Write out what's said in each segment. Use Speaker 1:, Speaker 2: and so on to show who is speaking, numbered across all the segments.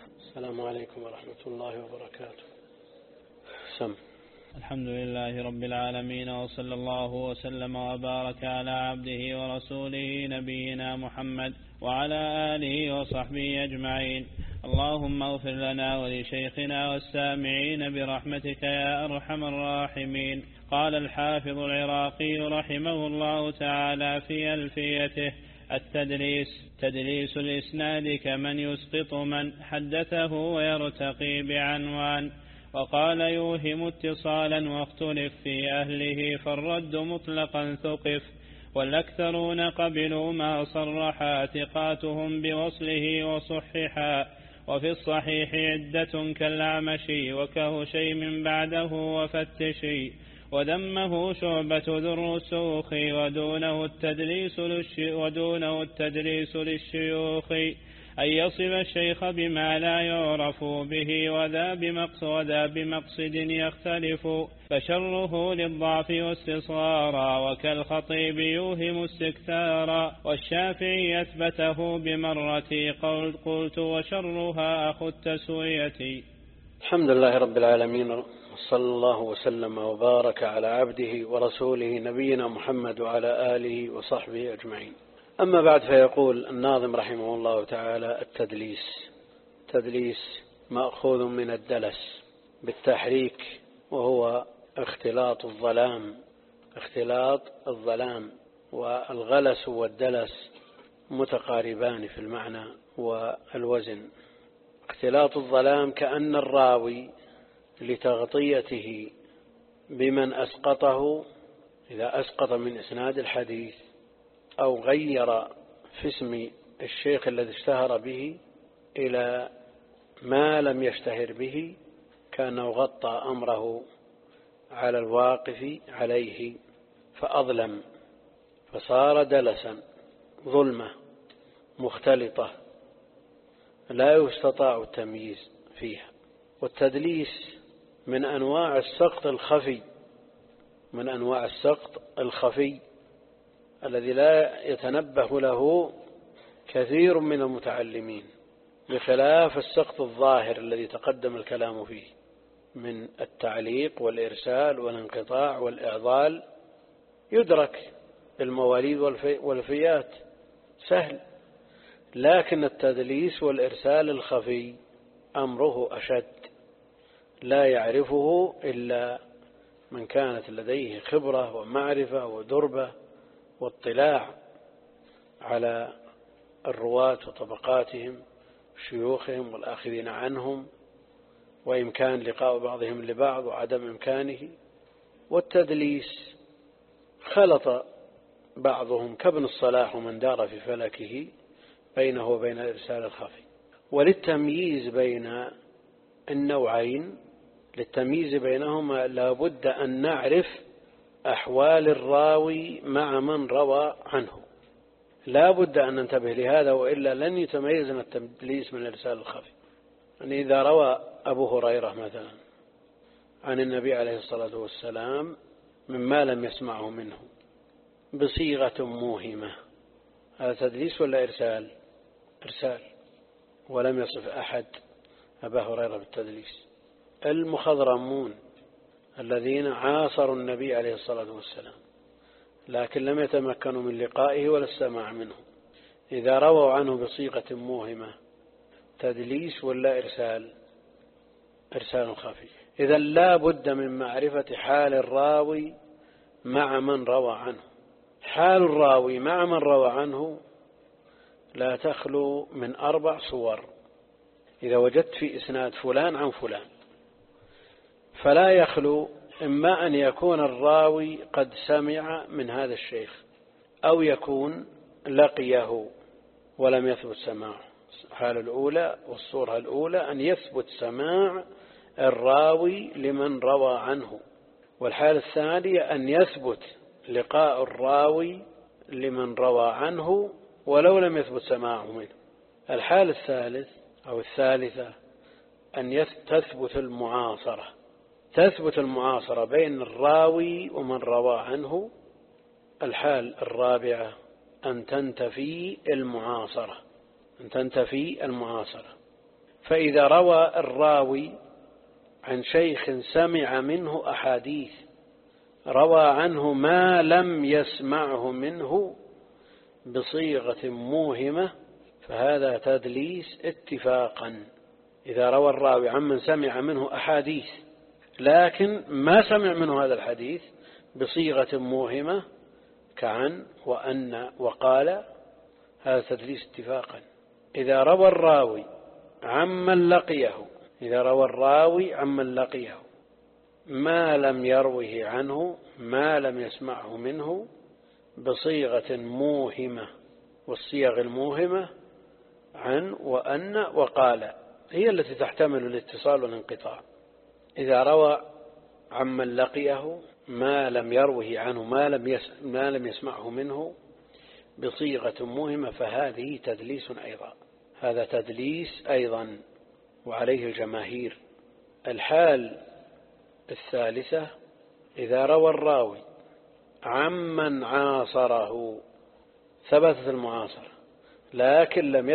Speaker 1: السلام عليكم ورحمة الله وبركاته. سم.
Speaker 2: الحمد لله رب العالمين، وصلى الله وسلم وبارك على عبده ورسوله نبينا محمد وعلى آله وصحبه أجمعين. اللهم اغفر لنا ولشيخنا والسامعين برحمتك يا أرحم الراحمين. قال الحافظ العراقي رحمه الله تعالى في ألفيته: تدليس الإسناد كمن يسقط من حدثه ويرتقي بعنوان. وقال يوهم اتصالا واختلف في أهله، فالرد مطلقا ثقف. والأكثرون قبلوا ما صرحا ثقاتهم بوصله وصححا. وفي الصحيح عدة كالأعمشي وكهشيم بعده وفتشي. وذمه شعبة ذو الرسوخ ودونه التدليس للشيوخ، أن يصف الشيخ بما لا يعرف به وذا بمقصد يختلف. فشره للضعف واستصغارا، وكالخطيب يوهم استكثارا. والشافعي أثبته بمرتي قلت، وشرها أخو التسوية.
Speaker 1: الحمد لله رب العالمين، صلى الله وسلم وبارك على عبده ورسوله نبينا محمد وعلى آله وصحبه أجمعين. أما بعد، فيقول الناظم رحمه الله تعالى: التدليس مأخوذ من الدلس بالتحريك، وهو اختلاط الظلام، والغلس والدلس متقاربان في المعنى والوزن. اختلاط الظلام كأن الراوي لتغطيته بمن أسقطه، إذا أسقط من إسناد الحديث أو غير في اسم الشيخ الذي اشتهر به إلى ما لم يشتهر به، كأنه غطى أمره على الواقف عليه فأظلم، فصار دلسا، ظلمة مختلطة لا يستطاع التمييز فيها. والتدليس من أنواع السقط الخفي الذي لا يتنبه له كثير من المتعلمين، بخلاف السقط الظاهر الذي تقدم الكلام فيه من التعليق والإرسال والانقطاع والإعضال، يدرك بالمواليد والفيات سهل. لكن التدليس والإرسال الخفي أمره أشد، لا يعرفه إلا من كانت لديه خبرة ومعرفة ودربة واطلاع على الرواة وطبقاتهم، شيوخهم والآخذين عنهم، وإمكان لقاء بعضهم لبعض وعدم إمكانه. والتدليس خلط بعضهم كابن الصلاح ومن دار في فلكه بينه وبين الإرسال الخفي. وللتمييز بين النوعين، للتمييز بينهما، لابد أن نعرف أحوال الراوي مع من روى عنه، لابد أن ننتبه لهذا، وإلا لن يتميزنا التدليس من الإرسال الخفي. يعني إذا روى أبو هريرة مثلا عن النبي عليه الصلاة والسلام مما لم يسمعه منه بصيغة موهمة، هذا تدليس ولا إرسال؟ إرسال. ولم يصف أحد أبا هريرة بالتدليس. المخضرمون الذين عاصروا النبي عليه الصلاة والسلام لكن لم يتمكنوا من لقائه ولا السماع منه، إذا رووا عنه بصيغة موهمة، تدليس ولا إرسال؟ إرسال خفي. إذا لا بد من معرفة حال الراوي مع من روى عنه. حال الراوي مع من روى عنه لا تخلو من 4 صور. إذا وجدت في إسناد فلان عن فلان، فلا يخلو إما أن يكون الراوي قد سمع من هذا الشيخ، أو يكون لقيه ولم يثبت سماعه. الحالة الأولى والصورة الأولى أن يثبت سماع الراوي لمن روى عنه، والحالة الثانية أن يثبت لقاء الراوي لمن روى عنه ولو لم يثبت سماعه منه. الحالة الثالثة أن تثبت المعاصرة بين الراوي ومن روى عنه. الحال الرابعة أن تنتفي المعاصرة. فإذا روى الراوي عن شيخ سمع منه أحاديث روى عنه ما لم يسمعه منه بصيغة موهمة فهذا تدليس اتفاقا. إذا روى الراوي عمن سمع منه أحاديث لكن ما سمع منه هذا الحديث بصيغة موهمة كعن وأن وقال، هذا تدليس اتفاقا. إذا روى الراوي عمن لقيه ما لم يروه عنه ما لم يسمعه منه بصيغة موهمة، والصيغ الموهمة عن وأن وقال هي التي تحتمل الاتصال والانقطاع. إذا روى عمن لقيه ما لم يروه عنه ما لم يسمعه منه بصيغة موهمة فهذه تدليس أيضا، هذا تدليس أيضا وعليه الجماهير. الحال الثالثة إذا روى الراوي عمن عاصره، ثبتت المعاصرة لكن لم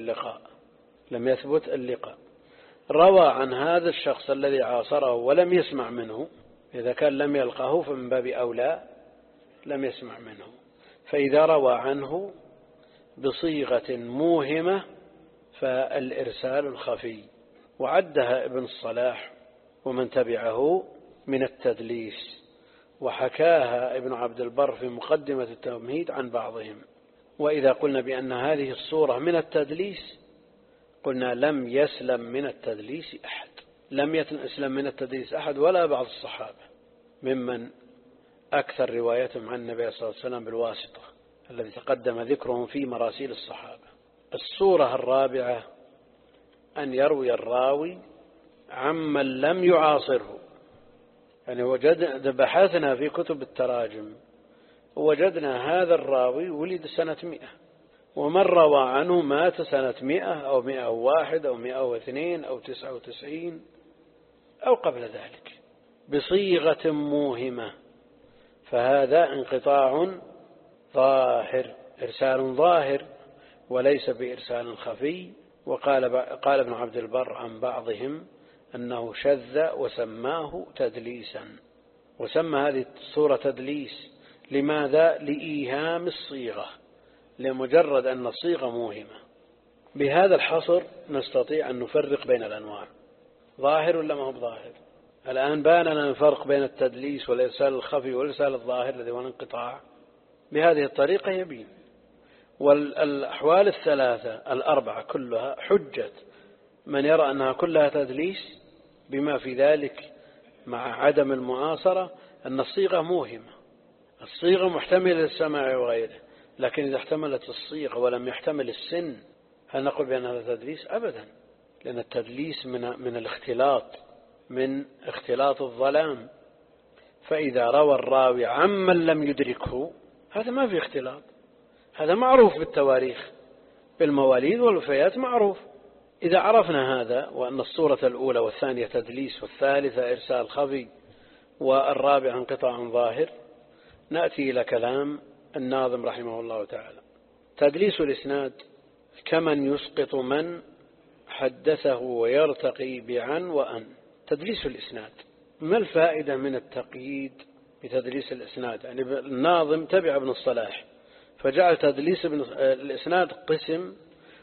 Speaker 1: يثبت اللقاء، روى عن هذا الشخص الذي عاصره ولم يسمع منه، إذا كان لم يلقه فمن باب أولى لم يسمع منه. فإذا روى عنه بصيغة موهمة فالإرسال الخفي، وعدها ابن الصلاح ومن تبعه من التدليس، وحكاها ابن عبد البر في مقدمة التمهيد عن بعضهم. وإذا قلنا بأن هذه الصورة من التدليس قلنا لم يسلم من التدليس أحد، لم يسلم من التدليس أحد ولا بعض الصحابة ممن أكثر روايتهم عن النبي صلى الله عليه وسلم بالواسطة الذي تقدم ذكرهم في مراسيل الصحابة. الصورة الرابعة أن يروي الراوي عمن لم يعاصره، يعني بحثنا في كتب التراجم وجدنا هذا الراوي ولد سنة 100 ومن روى عنه مات سنة 100 أو 101 أو 102 أو 99 أو قبل ذلك بصيغة موهمة، فهذا انقطاع ظاهر، إرسال ظاهر وليس بإرسال خفي. قال ابن عبد البر عن بعضهم أنه شذ وسماه تدليسا، وسمى هذه الصورة تدليس. لماذا؟ لإيهام الصيغة، لمجرد أن الصيغة موهمة. بهذا الحصر نستطيع أن نفرق بين الأنواع، ظاهر ولا ما هو ظاهر. الآن بان لنا الفرق بين التدليس والإرسال الخفي والإرسال الظاهر الذي هو الانقطاع، بهذه الطريقة يبين. والأحوال الثلاثة الأربعة كلها حجة من يرى أنها كلها تدليس، بما في ذلك مع عدم المعاصرة أن الصيغة موهمة، الصيغة محتملة للسماع وغيره، لكن إذا احتملت الصيغة ولم يحتمل السن هل نقول بأن هذا تدليس؟ أبدا، لأن التدليس من الاختلاط، من اختلاط الظلام. فإذا روى الراوي عمن لم يدركه هذا ما في اختلاط، هذا معروف بالتواريخ، بالمواليد والوفيات معروف. إذا عرفنا هذا وأن الصورة الأولى والثانية تدليس والثالثة إرسال خفي والرابع انقطاع ظاهر، نأتي إلى كلام الناظم رحمه الله تعالى. تدليس الإسناد كمن يسقط من حدثه ويرتقي بعن وأن. تدليس الإسناد، ما الفائدة من التقييد بتدليس الإسناد؟ يعني الناظم تبع ابن الصلاح فجعل تدليس الإسناد قسم،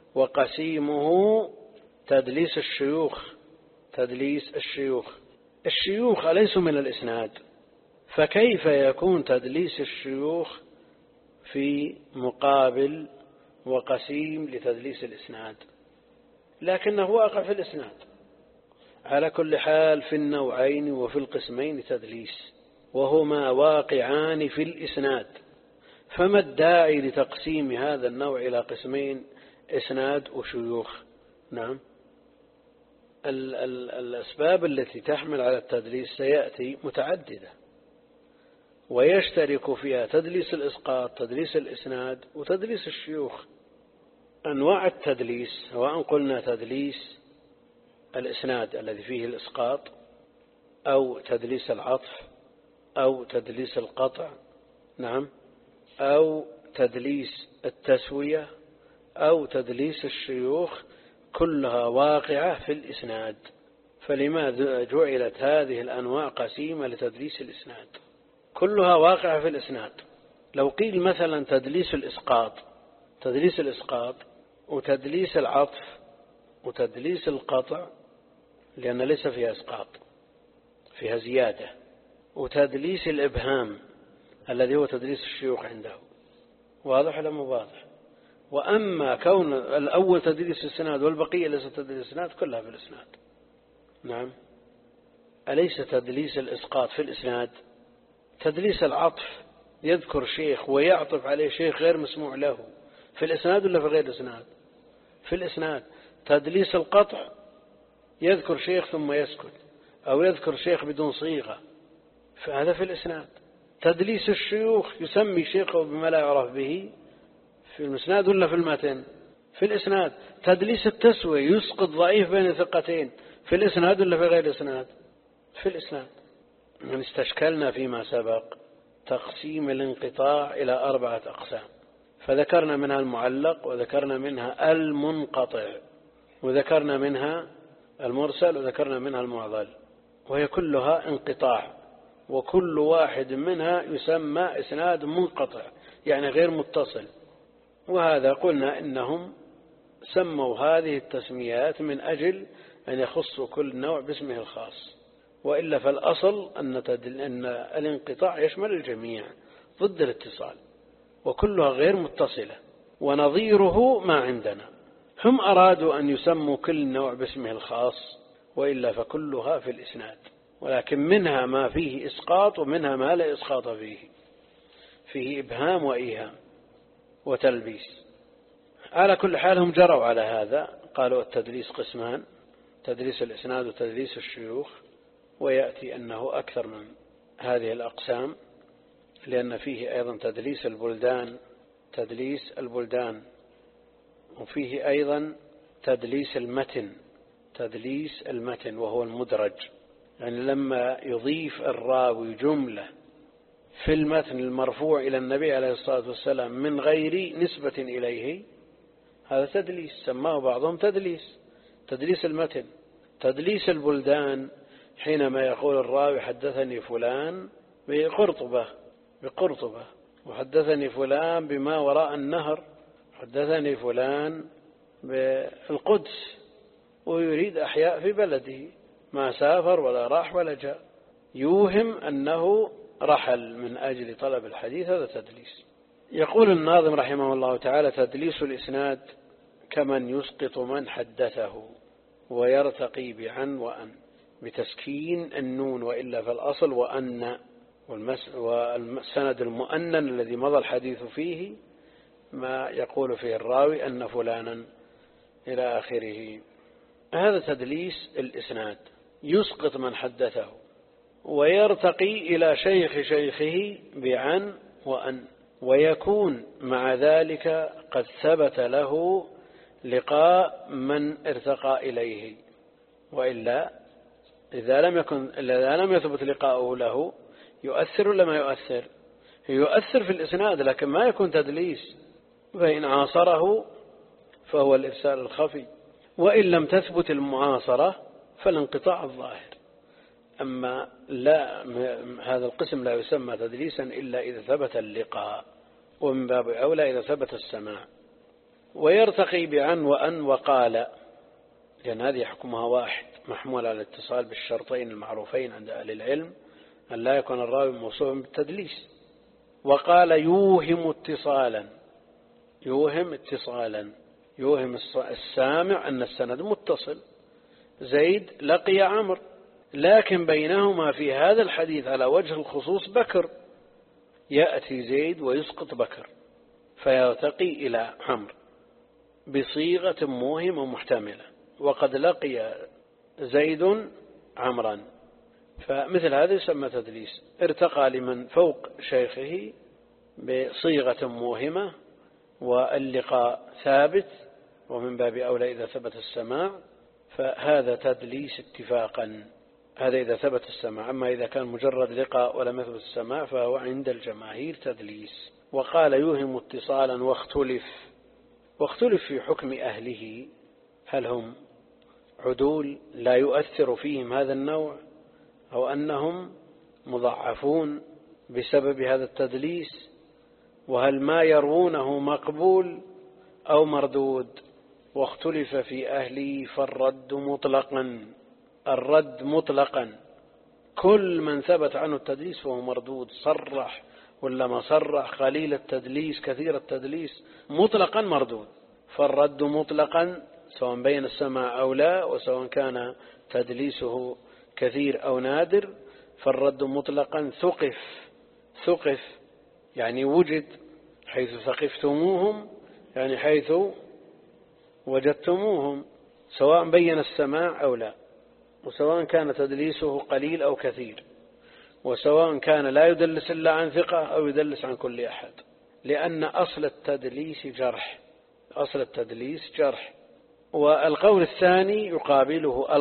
Speaker 1: وقسيمه تدليس الشيوخ. تدليس الشيوخ أليسوا من الإسناد، فكيف يكون تدليس الشيوخ في مقابل وقسيم لتدليس الإسناد؟ لكنه واقع في الإسناد. على كل حال في النوعين وفي القسمين تدليس، وهما واقعان في الإسناد، فما الداعي لتقسيم هذا النوع إلى قسمين، إسناد وشيوخ؟ نعم، الأسباب التي تحمل على التدليس سيأتي متعددة، ويشترك فيها تدليس الإسقاط، تدليس الإسناد، وتدليس الشيوخ. أنواع التدليس سواء قلنا تدليس الإسناد الذي فيه الإسقاط، أو تدليس العطف، أو تدليس القطع، نعم، أو تدليس التسوية، أو تدليس الشيوخ، كلها واقعة في الإسناد. فلماذا جعلت هذه الأنواع قسيمة لتدليس الإسناد؟ كلها واقعة في الإسناد. لو قيل مثلا تدليس الإسقاط وتدليس العطف وتدليس القطع، لأن ليس فيها إسقاط، فيها زيادة، وتدليس الإبهام الذي هو تدليس الشيوخ عنده، واضح ولا مو واضح؟ وأما كون الأول تدليس الإسناد والبقية ليس تدليس الإسناد، كلها في الإسناد. نعم، أليس تدليس الإسقاط في الإسناد؟ تدليس العطف يذكر شيخ ويعطف عليه شيخ غير مسموع له، في الإسناد ولا في غير الإسناد؟ في الإسناد. تدليس القطع يذكر شيخ ثم يسكت، أو يذكر شيخ بدون صيغة، فهذا في الإسناد. تدليس الشيوخ يسمي شيخه بما لا يعرف به، في الإسناد ولا في المتن؟ في الإسناد. تدليس التسوية يسقط ضعيف بين ثقتين، في الإسناد ولا في غير الإسناد؟ في الإسناد. من استشكلنا فيما سبق تقسيم الانقطاع إلى 4 أقسام، فذكرنا منها المعلق، وذكرنا منها المنقطع، وذكرنا منها المرسل، وذكرنا منها المعضل، وهي كلها انقطاع، وكل واحد منها يسمى إسناد منقطع، يعني غير متصل. وهذا قلنا إنهم سموا هذه التسميات من أجل أن يخصوا كل نوع باسمه الخاص، وإلا فالأصل أن الانقطاع يشمل الجميع ضد الاتصال، وكلها غير متصلة. ونظيره ما عندنا، هم أرادوا أن يسموا كل نوع باسمه الخاص، وإلا فكلها في الإسناد، ولكن منها ما فيه إسقاط ومنها ما لا إسقاط فيه إبهام وإيهام وتلبيس. على كل حال هم جروا على هذا، قالوا التدليس قسمان: تدليس الإسناد وتدليس الشيوخ. ويأتي أنه أكثر من هذه الأقسام، لأن فيه أيضا تدليس البلدان، وفيه أيضا تدليس المتن وهو المدرج، يعني لما يضيف الراوي جملة في المتن المرفوع إلى النبي عليه الصلاة والسلام من غير نسبة إليه، هذا تدليس، سماه بعضهم تدليس المتن. تدليس البلدان حينما يقول الراوي: حدثني فلان بقرطبة، وحدثني فلان بما وراء النهر، حدثني فلان بالقدس، ويريد أحياء في بلده، ما سافر ولا راح ولا جاء، يوهم أنه رحل من أجل طلب الحديث، هذا تدليس. يقول الناظم رحمه الله تعالى: تدليس الإسناد كمن يسقط من حدثه ويرتقي بعن وأن، بتسكين النون، وإلا فالأصل وأن، والسند المؤنن الذي مضى الحديث فيه ما يقول فيه الراوي أن فلانا إلى آخره. هذا تدليس الإسناد، يسقط من حدثه ويرتقي إلى شيخه بعن وأن، ويكون مع ذلك قد ثبت له لقاء من ارتقى إليه، وإلا إذا لم يثبت لقاؤه له يؤثر ولا ما يؤثر؟ يؤثر في الإسناد، لكن ما يكون تدليس. فإن عاصره فهو الإرسال الخفي، وإن لم تثبت المعاصرة فالانقطاع الظاهر. أما لا، هذا القسم لا يسمى تدليسا إلا إذا ثبت اللقاء، ومن باب أولى إذا ثبت السماع. ويرتقي بعن وأن وقال، لأن هذه حكمها واحد، محمول على الاتصال بالشرطين المعروفين عند أهل العلم، أن لا يكون الراوي موصوفا بالتدليس. وقال يوهم اتصالا، يوهم السامع أن السند متصل، زيد لقي عمرو، لكن بينهما في هذا الحديث على وجه الخصوص بكر، يأتي زيد ويسقط بكر فيرتقي إلى عمرو بصيغة موهمة محتملة، وقد لقي زيد عمرا، فمثل هذا يسمى تدليس. ارتقى لمن فوق شيخه بصيغة موهمة واللقاء ثابت، ومن باب أولى إذا ثبت السماع، فهذا تدليس اتفاقا، هذا إذا ثبت السماع. أما إذا كان مجرد لقاء ولم يثبت السماع فهو عند الجماهير تدليس. وقال يوهم اتصالا واختلف في حكم أهله، هل هم عدول لا يؤثر فيهم هذا النوع، أو أنهم مضعفون بسبب هذا التدليس؟ وهل ما يروونه مقبول أو مردود؟ واختلف في أهله فالرد مطلقا. الرد مطلقا، كل من ثبت عنه التدليس فهو مردود، صرح ولا ما صرح، قليل التدليس كثير التدليس، مطلقا مردود. فالرد مطلقا سواء بين السماع أو لا، وسواء كان تدليسه كثير أو نادر، فالرد مطلقا ثقف يعني وجد، حيث ثقفتموهم يعني حيث وجدتموهم، سواء بين السماع أو لا، وسواء كان تدليسه قليل أو كثير، وسواء كان لا يدلس إلا عن ثقة أو يدلس عن كل أحد، لأن أصل التدليس جرح، أصل التدليس جرح. والقول الثاني يقابله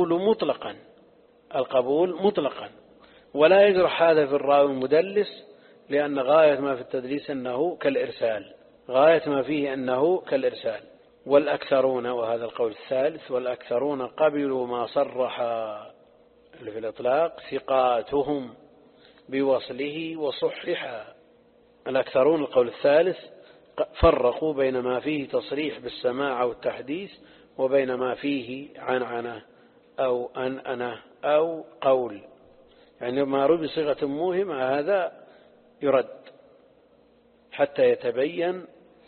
Speaker 1: القبول مطلقا، ولا يجرح هذا في الراوي المدلس، لأن غاية ما في التدليس أنه كالإرسال، غاية ما فيه أنه كالإرسال. والأكثرون، وهذا القول الثالث، والأكثرون قبلوا ما صرح في الإطلاق ثقاتهم بوصله وصححا. الأكثرون القول الثالث فرقوا بين ما فيه تصريح بالسماع أو التحديث، وبين ما فيه عنعنة أو أنأنة أو قول، يعني ما روي بصيغة موهمة هذا يرد حتى يتبين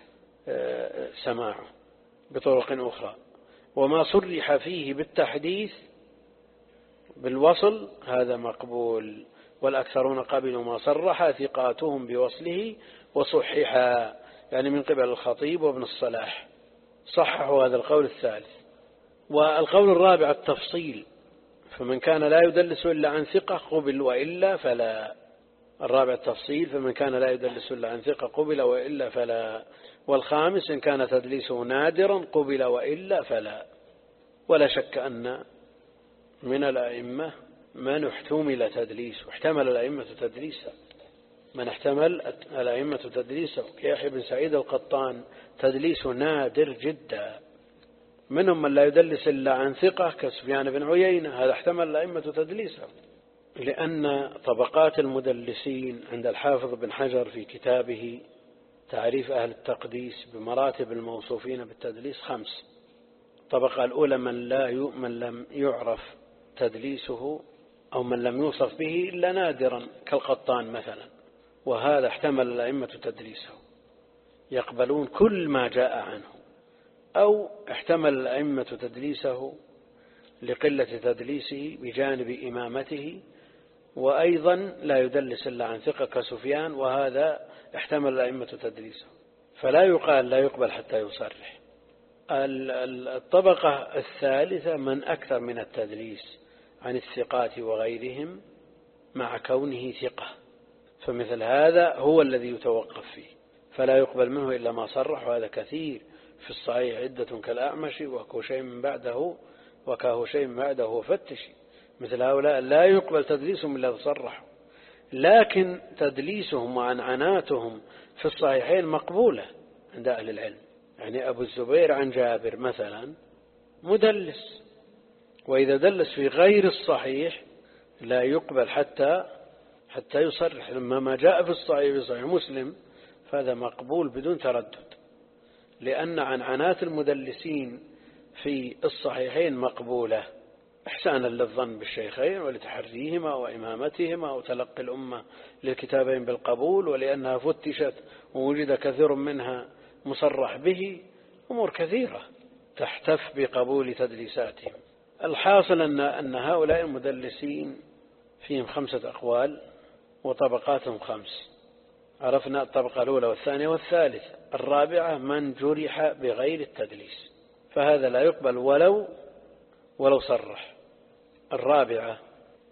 Speaker 1: سماعه بطرق أخرى. وما صرح فيه بالتحديث بالوصل هذا مقبول. والأكثرون قبلوا ما صرح ثقاتهم بوصله وصححا، يعني من قبل الخطيب وابن الصلاح صححوا هذا القول الثالث. والقول الرابع التفصيل، فمن كان لا يدلس إلا عن ثقة قبل وإلا فلا. الرابع التفصيل، فمن كان لا يدلس إلا عن ثقة قبل وإلا فلا. والخامس إن كان تدليسه نادرا قبل وإلا فلا. ولا شك أن من الأئمة من احتمل تدليسه، واحتمل الأئمة تدليسه، من احتمل الأئمة تدليسه كيحيى بن سعيد القطان تدليسه نادر جدا. منهم من لا يدلس إلا عن ثقة كسفيان بن عيينة، هذا احتمل الأئمة تدليسه، لأن طبقات المدلسين عند الحافظ بن حجر في كتابه تعريف أهل التقديس بمراتب الموصوفين بالتدليس 5. الطبقة الأولى من لم يعرف تدليسه أو من لم يوصف به إلا نادرا كالقطان مثلا، وهذا احتمل الأئمة تدليسه، يقبلون كل ما جاء عنه. أو احتمل الأئمة تدليسه لقلة تدليسه بجانب إمامته، وأيضا لا يدلس إلا عن ثقة كسفيان، وهذا احتمل الأئمة تدليسه، فلا يقال لا يقبل حتى يصرح. الطبقة الثالثة من أكثر من التدليس عن الثقات وغيرهم مع كونه ثقة، فمثل هذا هو الذي يتوقف فيه، فلا يقبل منه إلا ما صرح، وهذا كثير في الصحيح عدة كالأعمش وكاه شيء من بعده فتشي. مثل هؤلاء لا يقبل تدليسهم إلا صرحوا، لكن تدليسهم وعنعناتهم في الصحيحين مقبولة عند أهل العلم. يعني أبو الزبير عن جابر مثلا مدلس، وإذا دلس في غير الصحيح لا يقبل حتى يصرح. لما ما جاء في صحيح مسلم فهذا مقبول بدون تردد، لأن عنعنات المدلسين في الصحيحين مقبولة إحسانا للظن بالشيخين ولتحريهما وإمامتهما وتلقي الأمة للكتابين بالقبول، ولأنها فتشت ووجد كثير منها مصرح به، أمور كثيرة تحتف بقبول تدليساتهم. الحاصل أن هؤلاء المدلسين فيهم 5 أقوال وطبقاتهم 5. عرفنا الطبقة الأولى والثانية والثالثة. الرابعة من جرح بغير التدليس، فهذا لا يقبل ولو صرح. الرابعة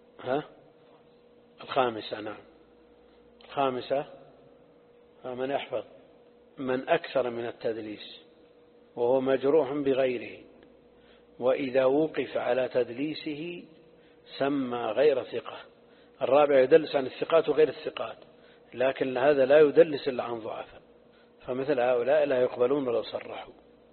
Speaker 1: الخامسة، نعم الخامسة من يحفظ من أكثر من التدليس وهو مجروح بغيره، وإذا وقف على تدليسه سمى غير ثقة. الرابع يدلس عن الثقات وغير الثقات، لكن هذا لا يدلس إلا عن ضعفاء، فمثل هؤلاء لا يقبلون ولو صرحوا.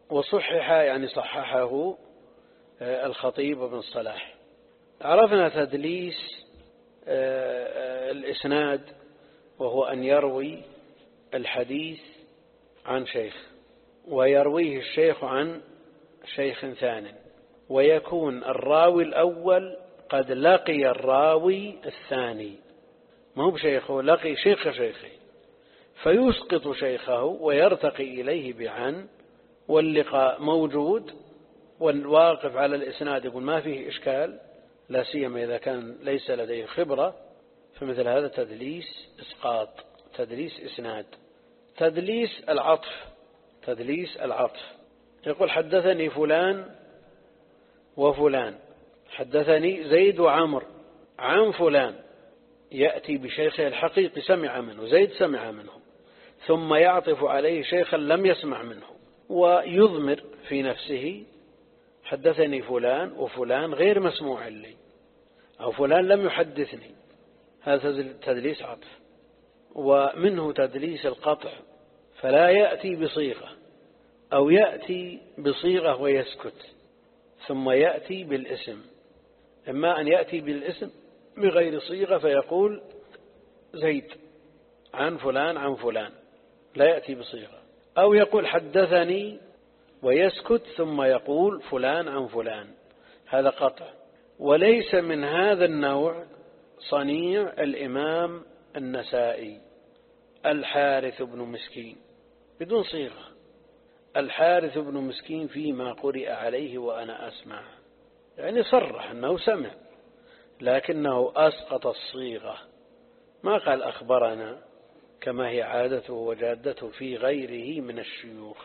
Speaker 1: وصحح يعني صححه الخطيب بن الصلاح. عرفنا تدليس الإسناد، وهو أن يروي الحديث عن شيخ ويرويه الشيخ عن شيخ ثان، ويكون الراوي الأول قد لقي الراوي الثاني، ما هو بشيخه، لقي شيخ شيخه، فيسقط شيخه ويرتقي إليه بعن، واللقاء موجود، والواقف على الإسناد يقول ما فيه إشكال، لا سيما إذا كان ليس لديه خبرة، فمثل هذا تدليس إسقاط، تدليس إسناد. تدليس العطف، تدليس العطف يقول حدثني فلان وفلان، حدثني زيد وعمر عن فلان، يأتي بشيخه الحقيقي سمع منه، زيد سمع منه، ثم يعطف عليه شيخا لم يسمع منه، ويضمر في نفسه حدثني فلان وفلان غير مسموع لي، أو فلان لم يحدثني، هذا تدليس عطف. ومنه تدليس القطع، فلا يأتي بصيغة، أو يأتي بصيغة ويسكت، ثم يأتي بالاسم، إما أن يأتي بالاسم بغير صيغة فيقول زيد عن فلان عن فلان، لا يأتي بصيغة، أو يقول حدثني ويسكت ثم يقول فلان عن فلان، هذا قطع. وليس من هذا النوع صنيع الإمام النسائي الحارث بن مسكين بدون صيغة. الحارث بن مسكين فيما قرئ عليه وأنا أسمع، يعني صرح أنه سمع، لكنه أسقط الصيغة، ما قال أخبرنا كما هي عادته وجادته في غيره من الشيوخ.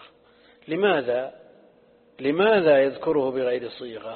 Speaker 1: لماذا يذكره بغير صيغة؟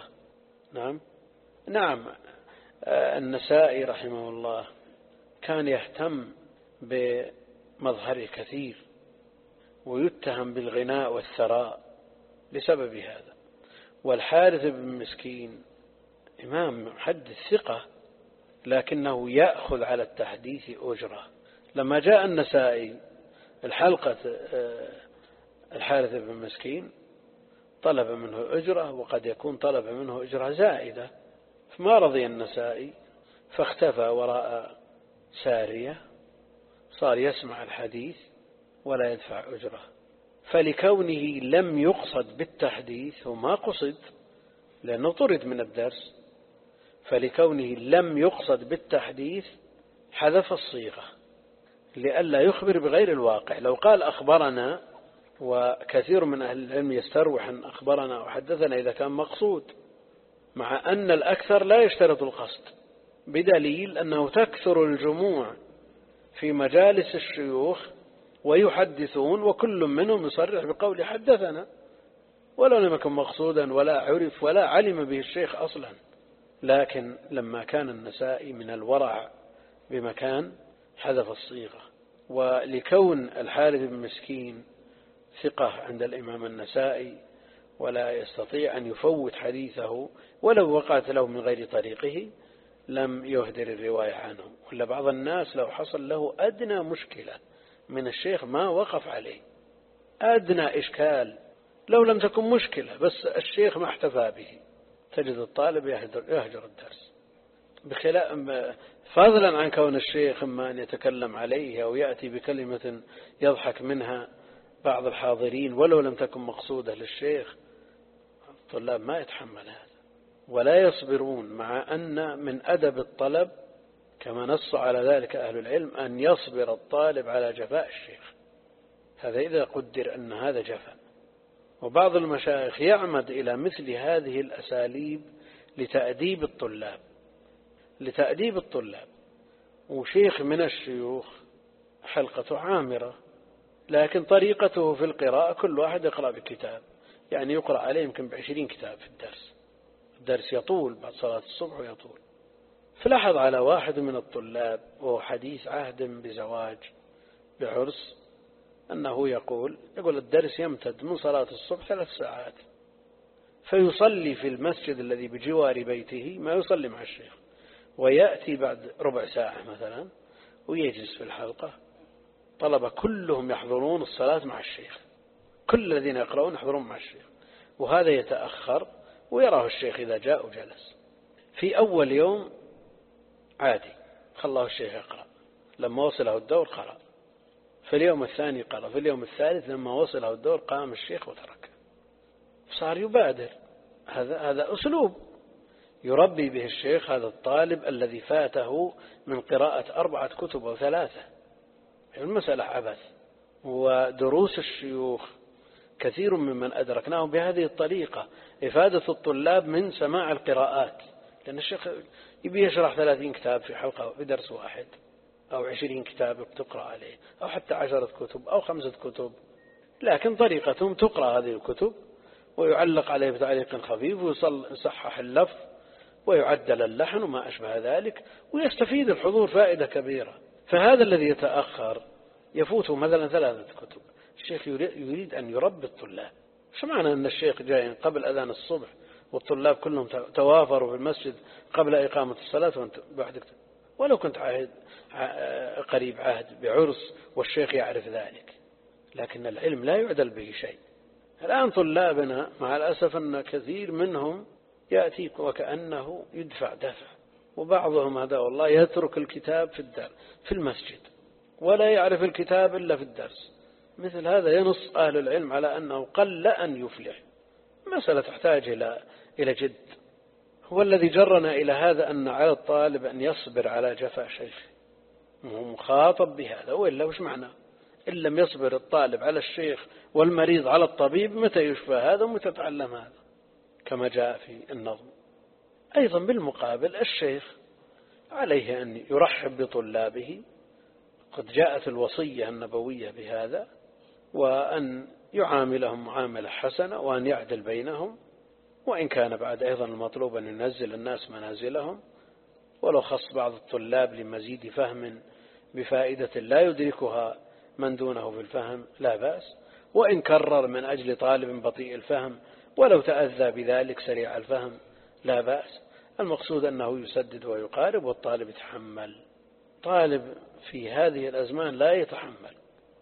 Speaker 1: نعم النسائي رحمه الله كان يهتم بمظهره كثير، ويتهم بالغناء والثراء لسبب هذا. والحارث بن مسكين إمام محدث ثقة، لكنه يأخذ على التحديث أجرة. لما جاء النسائي الحلقة الحارث بن مسكين طلب منه أجرة، وقد يكون طلب منه أجرة زائدة، فما رضي النسائي، فاختفى وراء سارية، صار يسمع الحديث ولا يدفع أجرة. فلكونه لم يقصد بالتحديث، وما قصد لأنه طرد من الدرس، فلكونه لم يقصد بالتحديث حذف الصيغة لئلا يخبر بغير الواقع. لو قال أخبرنا، وكثير من أهل العلم يستروح أن أخبرنا وحدثنا إذا كان مقصود، مع أن الأكثر لا يشترط القصد، بدليل أنه تكثر الجموع في مجالس الشيوخ ويحدثون وكل منهم يصرح بقول حدثنا، ولو لم يكن مقصودا ولا عرف ولا علم به الشيخ أصلا. لكن لما كان النسائي من الورع بمكان حذف الصيغة. ولكون الحارث بن مسكين ثقة عند الإمام النسائي ولا يستطيع أن يفوت حديثه ولو وقعت له من غير طريقه، لم يهدر الرواية عنه. ولا بعض الناس لو حصل له أدنى مشكلة من الشيخ ما وقف عليه، أدنى إشكال، لو لم تكن مشكلة بس الشيخ ما احتفى به، تجد الطالب يهجر الدرس. فضلا عن كون الشيخ إما أن يتكلم عليه أو يأتي بكلمة يضحك منها بعض الحاضرين ولو لم تكن مقصودة للشيخ، الطلاب ما يتحمل هذا ولا يصبرون، مع أن من أدب الطلب كما نص على ذلك أهل العلم أن يصبر الطالب على جفاء الشيخ، هذا إذا قدر أن هذا جفاء. وبعض المشايخ يعمد إلى مثل هذه الأساليب لتأديب الطلاب. وشيخ من الشيوخ حلقته عامرة، لكن طريقته في القراءة كل واحد يقرأ بكتاب، يعني يقرأ عليه يمكن ب20 كتاب في الدرس يطول بعد صلاة الصبح ويطول. فلاحظ على واحد من الطلاب وهو حديث عهد بزواج بعرس أنه يقول الدرس يمتد من صلاة الصبح 3 ساعات، فيصلي في المسجد الذي بجوار بيته ما يصلي مع الشيخ، ويأتي بعد ربع ساعة مثلا ويجلس في الحلقة، طلب كلهم يحضرون الصلاة مع الشيخ، كل الذين يقرؤون يحضرون مع الشيخ، وهذا يتأخر ويراه الشيخ إذا جاء وجلس. في أول يوم عادي خلاه الشيخ يقرأ، لما وصله الدور قرأ، في اليوم الثاني قرأ، في اليوم الثالث لما وصله الدور قام الشيخ وترك، صار يبادر. هذا أسلوب يربي به الشيخ هذا الطالب الذي فاته من قراءة 4 كتب أو 3. المسألة عبث. ودروس الشيوخ كثير ممن أدركناه بهذه الطريقة، إفادة الطلاب من سماع القراءات، لأن الشيخ يبي يشرح 30 كتاب في حلقة في درس واحد، أو 20 كتاب تقرأ عليه، أو حتى 10 كتب أو 5 كتب، لكن طريقتهم تقرأ هذه الكتب ويعلق عليه بتعليق خفيف ويصحح اللفظ ويعدل اللحن وما أشبه ذلك، ويستفيد الحضور فائدة كبيرة. فهذا الذي يتأخر يفوته مثلا 3 كتب. الشيخ يريد أن يربي الطلاب. شو معنى أن الشيخ جاي قبل أذان الصبح والطلاب كلهم توافروا في المسجد قبل إقامة الصلاة وأنت بعدك، ولو كنت قريب عهد بعرس والشيخ يعرف ذلك، لكن العلم لا يعدل به شيء. الآن طلابنا مع الأسف أن كثير منهم يأتي وكأنه يدفع دفع، وبعضهم هذا والله يترك الكتاب في المسجد ولا يعرف الكتاب إلا في الدرس. مثل هذا ينص أهل العلم على أنه قل أن يفلح. مسألة تحتاج إلى جد. هو الذي جرنا إلى هذا أن على الطالب أن يصبر على جفاء شيخه، وهو مخاطب بهذا، وإلا وش معنى؟ إن لم يصبر الطالب على الشيخ والمريض على الطبيب متى يشفى هذا ومتى يتعلم هذا؟ كما جاء في النظم. أيضا بالمقابل الشيخ عليه أن يرحب بطلابه، قد جاءت الوصية النبوية بهذا، وأن يعاملهم معاملة حسنة وأن يعدل بينهم، وإن كان بعد أيضا المطلوب أن ينزل الناس منازلهم، ولو خص بعض الطلاب لمزيد فهم بفائدة لا يدركها من دونه في الفهم لا بأس، وإن كرر من أجل طالب بطيء الفهم ولو تأذى بذلك سريع الفهم لا بأس. المقصود أنه يسدد ويقارب والطالب يتحمل. طالب في هذه الأزمان لا يتحمل.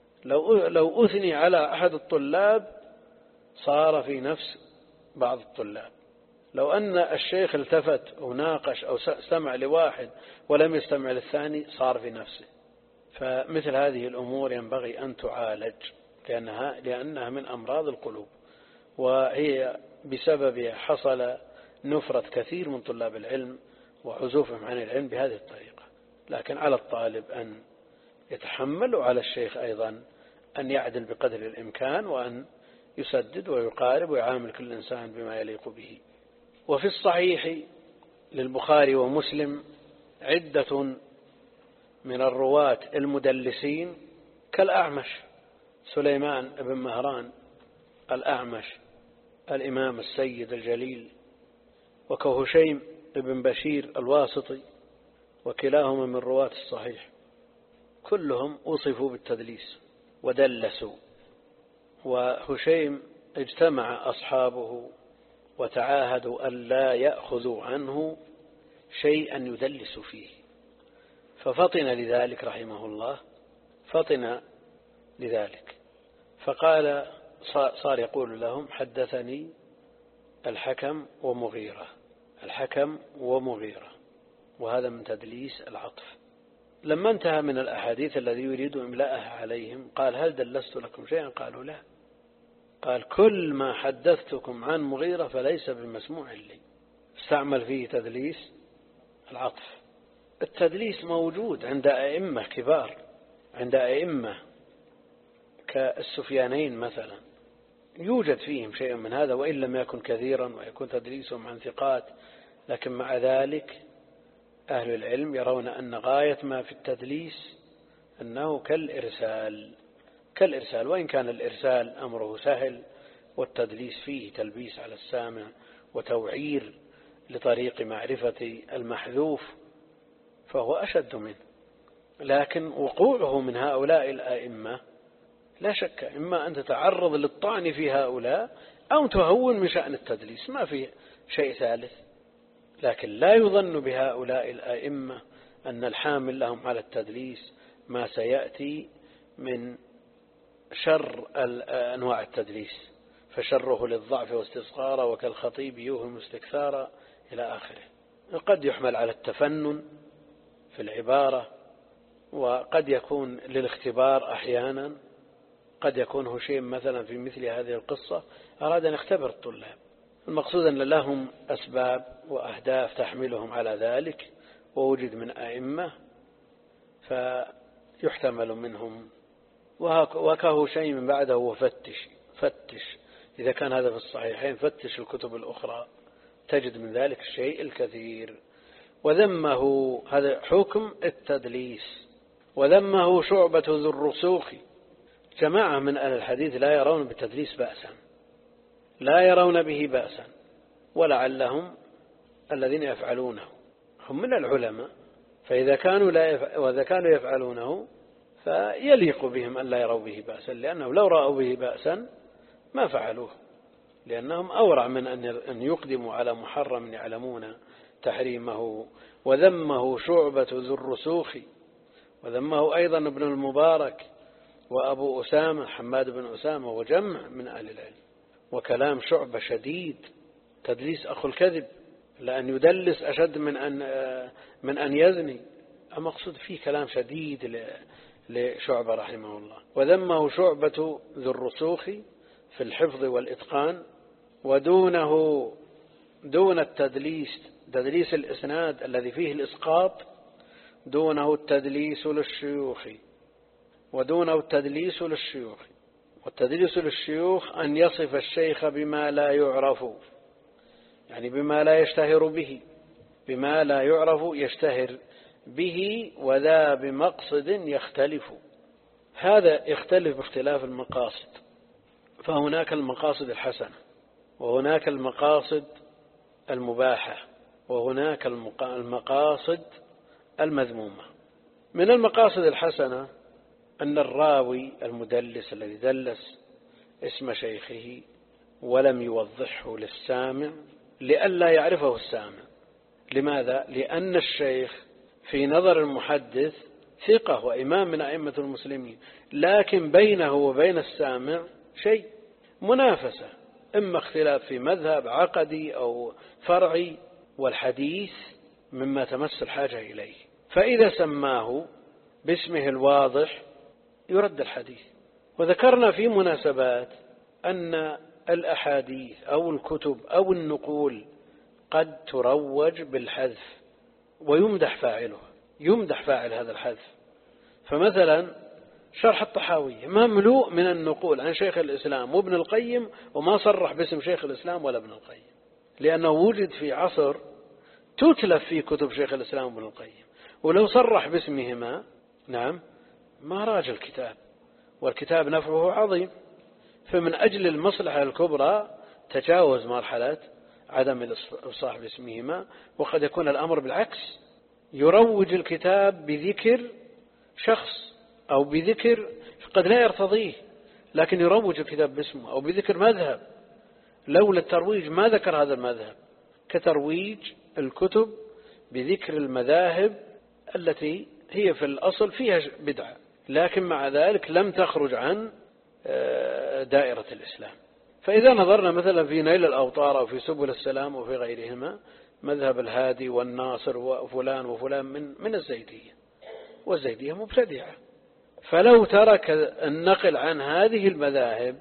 Speaker 1: لو أثني على أحد الطلاب صار في نفس بعض الطلاب، لو أن الشيخ التفت أو ناقش أو استمع لواحد ولم يستمع للثاني صار في نفسه. فمثل هذه الأمور ينبغي أن تعالج، لأنها من أمراض القلوب، وهي بسببها حصل نفرة كثير من طلاب العلم وعزوفهم عن العلم بهذه الطريقة. لكن على الطالب أن يتحمل، وعلى الشيخ أيضا أن يعدل بقدر الإمكان، وأن يسدد ويقارب ويعامل كل إنسان بما يليق به. وفي الصحيح للبخاري ومسلم عدة من الرواة المدلسين كالأعمش سليمان بن مهران الأعمش الإمام السيد الجليل، وكهشيم بن بشير الواسطي، وكلاهما من رواة الصحيح، كلهم وصفوا بالتدليس ودلسوا. وهشيم اجتمع أصحابه وتعاهدوا أن لا يأخذوا عنه شيئا يدلس فيه، ففطن لذلك رحمه الله، فطن لذلك، فقال صار يقول لهم حدثني الحكم ومغيرة، الحكم ومغيرة، وهذا من تدليس العطف. لما انتهى من الأحاديث الذي يريد إملاءها عليهم قال هل دلست لكم شيئا؟ قالوا لا. قال كل ما حدثتكم عن مغيرة فليس بمسموع لي. استعمل فيه تدليس العطف. التدليس موجود عند أئمة كبار، عند أئمة كالسفيانين مثلا يوجد فيهم شيء من هذا، وإن لم يكن كثيرا ويكون تدليسهم عن ثقات، لكن مع ذلك أهل العلم يرون أن غاية ما في التدليس أنه كالإرسال، وإن كان الإرسال أمره سهل والتدليس فيه تلبيس على السامع وتوعير لطريق معرفة المحذوف فهو أشد منه. لكن وقوعه من هؤلاء الآئمة لا شك إما أن تتعرض للطعن في هؤلاء أو تهون من شأن التدليس، ما في شيء ثالث. لكن لا يظن بهؤلاء الآئمة أن الحامل لهم على التدليس ما سيأتي من شر أنواع التدليس، فشره للضعف واستصغاره وكالخطيب يوهم استكثارا إلى آخره. قد يحمل على التفنن في العبارة، وقد يكون للاختبار أحيانا، قد يكون هشيم مثلا في مثل هذه القصة أراد أن يختبر الطلاب. المقصود أن لهم أسباب وأهداف تحملهم على ذلك، ووجد من أئمة فيحتمل منهم. وكهشيم بعده وفتش إذا كان هذا في الصحيحين، فتش الكتب الأخرى تجد من ذلك الشيء الكثير. وذمه، هذا حكم التدليس. وذمه شعبة ذو الرسوخ. جماعة من أهل الحديث لا يرون بالتدليس بأسا، لا يرون به بأسا، ولعلهم الذين يفعلونه هم من العلماء، فإذا كانوا يفعلونه فيليق بهم أن لا يروا به بأسا، لأنهم لو رأوا به بأسا ما فعلوه، لأنهم أورع من أن يقدموا على محرم يعلمون تحريمه. وذمه شعبة ذو الرسوخ. وذمه أيضا ابن المبارك وأبو أسامة حماد بن أسامة وجمع من أهل العلم. وكلام شعبة شديد، تدليس أخو الكذب، لأن يدلس أشد من أن يذني. المقصود فيه كلام شديد لشعبة رحمه الله. وذمه شعبة ذو الرسوخ في الحفظ والإتقان. ودونه دون التدليس، تدليس الإسناد الذي فيه الإسقاط، دونه التدليس للشيوخ. ودونه التدليس للشيوخ. والتدليس للشيوخ أن يصف الشيخ بما لا يعرف، يعني بما لا يشتهر به، بما لا يعرف يشتهر به، وذا بمقصد يختلف. هذا يختلف باختلاف المقاصد، فهناك المقاصد الحسنة، وهناك المقاصد المباحة، وهناك المقاصد المذمومة. من المقاصد الحسنة أن الراوي المدلس الذي دلس اسم شيخه ولم يوضحه للسامع لئلا يعرفه السامع. لماذا؟ لأن الشيخ في نظر المحدث ثقة وإمام من أئمة المسلمين، لكن بينه وبين السامع شيء منافسة، إما اختلاف في مذهب عقدي أو فرعي، والحديث مما تمس الحاجة إليه. فإذا سماه باسمه الواضح يرد الحديث. وذكرنا في مناسبات أن الأحاديث أو الكتب أو النقول قد تروج بالحذف ويمدح فاعله، يمدح فاعل هذا الحذف. فمثلا شرح الطحاوية مملوء من النقول عن شيخ الإسلام وابن القيم، وما صرح باسم شيخ الإسلام ولا ابن القيم، لأنه وجد في عصر تتلف في كتب شيخ الإسلام وابن القيم، ولو صرح باسمهما نعم ما راج الكتاب، والكتاب نفعه عظيم. فمن أجل المصلحة الكبرى تجاوز مرحلة عدم الإفصاح باسمهما. وقد يكون الأمر بالعكس، يروج الكتاب بذكر شخص أو بذكر قد لا يرتضيه، لكن يروج الكتاب باسمه، أو بذكر مذهب لولا الترويج ما ذكر هذا المذهب، كترويج الكتب بذكر المذاهب التي هي في الأصل فيها بدعة، لكن مع ذلك لم تخرج عن دائرة الإسلام. فإذا نظرنا مثلا في نيل الأوطار أو في سبل السلام وفي غيرهما، مذهب الهادي والناصر وفلان وفلان من الزيدية، والزيدية مبتدعة. فلو ترك النقل عن هذه المذاهب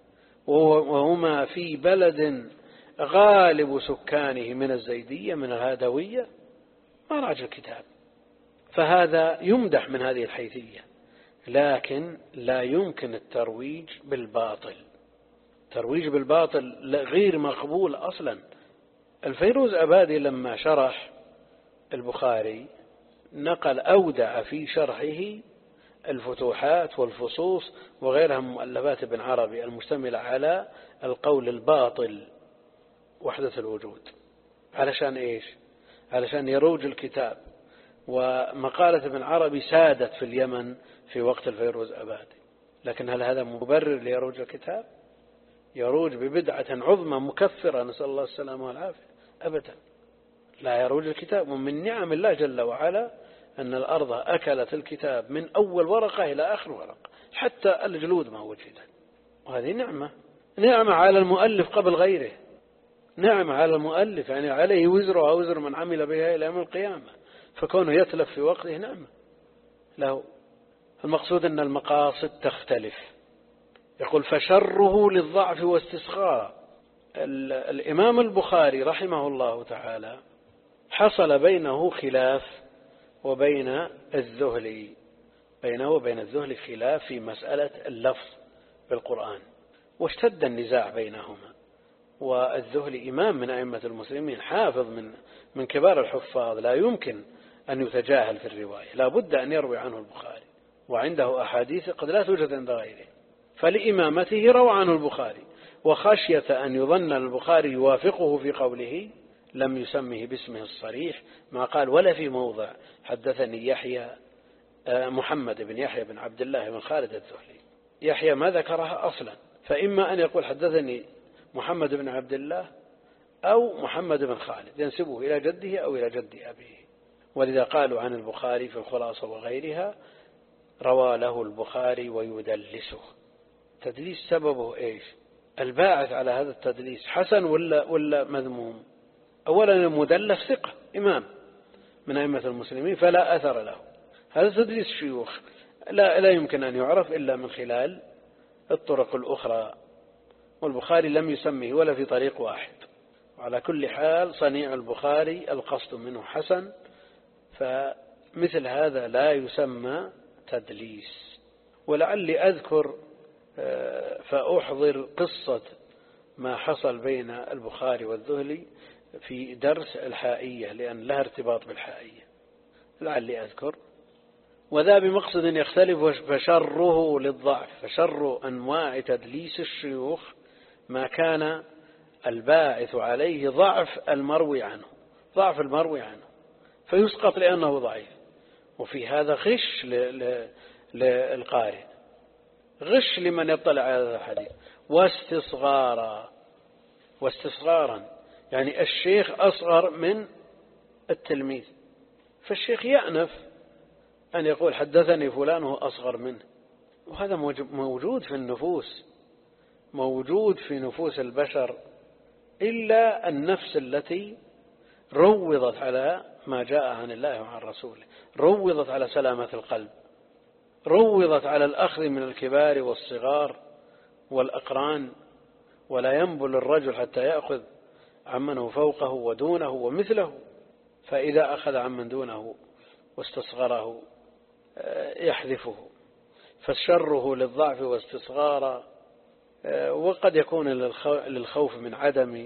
Speaker 1: وهما في بلد غالب سكانه من الزيدية من الهادوية ما راج الكتاب، فهذا يمدح من هذه الحيثية، لكن لا يمكن الترويج بالباطل. ترويج بالباطل غير مقبول أصلا. الفيروز أبادي لما شرح البخاري نقل أودع في شرحه الفتوحات والفصوص وغيرها من مؤلفات ابن عربي المشتملة على القول الباطل وحدة الوجود. علشان إيش؟ علشان يروج الكتاب. ومقالة ابن عربي سادت في اليمن في وقت الفيروز أبادي، لكن هل هذا مبرر ليروج الكتاب؟ يروج ببدعة عظمى مكفرة، نسأل الله السلامة والعافية. أبدا لا يروج الكتاب. ومن نعم الله جل وعلا أن الأرض أكلت الكتاب من أول ورقة إلى آخر ورقة، حتى الجلود ما وجدت، وهذه نعمة على المؤلف قبل غيره، نعمة على المؤلف، يعني عليه وزرها وزر من عمل بها إلى يوم القيامة، فكونه يتلف في وقته نعمة له. المقصود أن المقاصد تختلف. يقول فشره للضعف واستصغار. الإمام البخاري رحمه الله تعالى حصل بينه خلاف وبين الذهلي، بينه وبين الذهلي خلاف في مسألة اللفظ بالقرآن، واشتد النزاع بينهما. والذهلي إمام من أئمة المسلمين، حافظ من كبار الحفاظ، لا يمكن أن يتجاهل في الرواية، لا بد أن يروي عنه البخاري، وعنده أحاديث قد لا توجد عند غيره، فلإمامته روى عنه البخاري، وخشية أن يظن البخاري يوافقه في قوله لم يسمه باسمه الصريح، ما قال ولا في موضع حدثني يحيى محمد بن يحيى بن عبد الله بن خالد الذهلي، يحيى ما ذكرها أصلا، فإما أن يقول حدثني محمد بن عبد الله أو محمد بن خالد ينسبه إلى جده أو إلى جد أبيه. ولذا قالوا عن البخاري في الخلاصة وغيرها روى له البخاري ويدلسه. تدليس سببه إيش؟ الباعث على هذا التدليس حسن ولا مذموم؟ أولا المدلس ثقة إمام من أئمة المسلمين فلا أثر له، هذا تدليس شيوخ لا يمكن أن يعرف إلا من خلال الطرق الأخرى، والبخاري لم يسمه ولا في طريق واحد. وعلى كل حال صنيع البخاري القصد منه حسن، فمثل هذا لا يسمى تدليس. ولعلي أذكر فأحضر قصة ما حصل بين البخاري والذهلي في درس الحائية، لأن لها ارتباط بالحائية، لعلي أذكر. وذا بمقصد يختلف فشره للضعف، فشر أنواع تدليس الشيوخ ما كان الباعث عليه ضعف المروي عنه فيسقط لأنه ضعيف. وفي هذا غش للقارئ، غش لمن يطلع على هذا الحديث، واستصغارا يعني الشيخ أصغر من التلميذ، فالشيخ يأنف أن يقول حدثني فلان هو أصغر منه. وهذا موجود في النفوس، موجود في نفوس البشر، إلا النفس التي روضت على ما جاء عن الله وعن رسوله، روضت على سلامة القلب، روضت على الأخذ من الكبار والصغار والأقران، ولا ينبل الرجل حتى يأخذ عمن هو فوقه ودونه ومثله، فإذا أخذ عمن دونه واستصغره يحذفه. فشره للضعف واستصغار، وقد يكون للخوف من عدم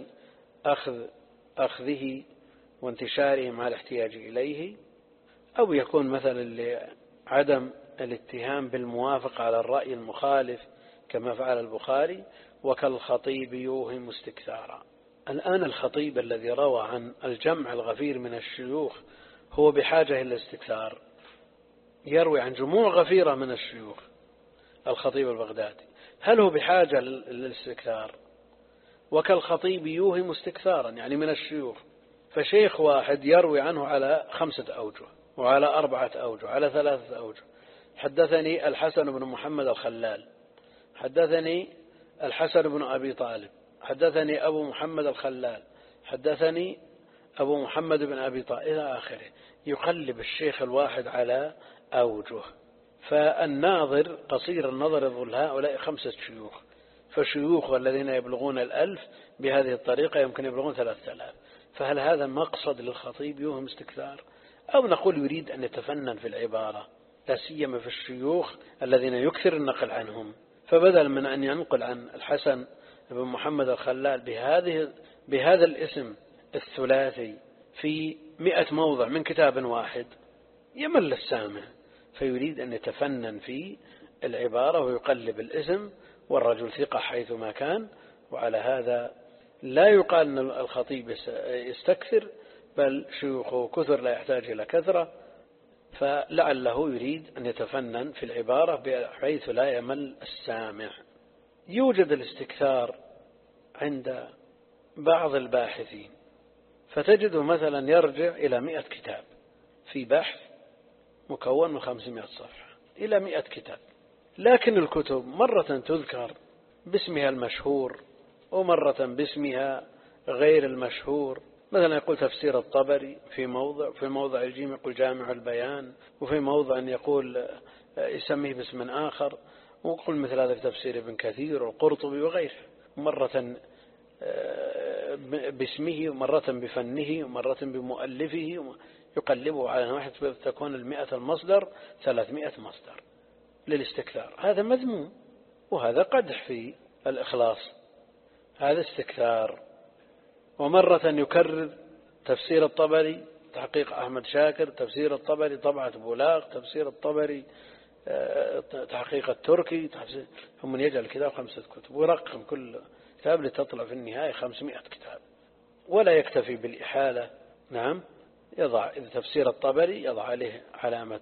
Speaker 1: أخذه وانتشاره مع الاحتياج إليه، أو يكون مثلا لعدم الاتهام بالموافقة على الرأي المخالف كما فعل البخاري، وكالخطيب يوهم استكثارا. الآن الخطيب الذي روى عن الجمع الغفير من الشيوخ هو بحاجة إلى الاستكثار، يروي عن جموع غفيرة من الشيوخ. الخطيب البغدادي هل هو بحاجة للاستكثار؟ وكالخطيب يوهم استكثارا يعني من الشيوخ، فشيخ واحد يروي عنه على 5 أوجه وعلى 4 أوجه على 3 أوجه. حدثني الحسن بن محمد الخلال، حدثني الحسن بن أبي طالب، حدثني أبو محمد الخلال، حدثني أبو محمد بن أبي طالب إلى آخره. يقلب الشيخ الواحد على أوجه، فالناظر قصير النظر يظل هؤلاء 5 شيوخ، فشيوخ الذين يبلغون 1000 بهذه الطريقة يمكن يبلغون 3000. فهل هذا مقصد للخطيب يوهم استكثار، أو نقول يريد أن يتفنن في العبارة، لا سيما في الشيوخ الذين يكثر النقل عنهم، فبدل من أن ينقل عن الحسن بن محمد الخلال بهذا الاسم الثلاثي في 100 موضع من كتاب واحد يمل السامع، فيريد أن يتفنن في العبارة ويقلب الاسم، والرجل ثقة حيثما كان. وعلى هذا لا يقال أن الخطيب يستكثر، بل شيوخه كثر لا يحتاج إلى كثرة، فلعله يريد أن يتفنن في العبارة بحيث لا يمل السامع. يوجد الاستكثار عند بعض الباحثين، فتجده مثلا يرجع إلى 100 كتاب في بحث مكون من 500 صفحة إلى 100 كتاب، لكن الكتب مرة تذكر باسمها المشهور ومرة باسمها غير المشهور. مثلا يقول تفسير الطبري في موضع الجيم يقول جامع البيان، وفي موضع يقول يسميه باسم آخر، ويقول مثل هذا في تفسير ابن كثير والقرطبي وغيره، مرة باسمه ومرة بفنه ومرة بمؤلفه، يقلبه على واحد تكون 100 المصدر 300 مصدر للاستكثار. هذا مذموم، وهذا قدح في الإخلاص، هذا استكثار. ومرة يكرر تفسير الطبري تحقيق أحمد شاكر، تفسير الطبري طبعة بولاغ، تفسير الطبري تحقيق التركي، هم من يجعل الكتاب 5 كتب ويرقم كل كتاب لتطلع في النهاية 500 كتاب، ولا يكتفي بالإحالة. نعم، يضع تفسير الطبري يضع عليه علامة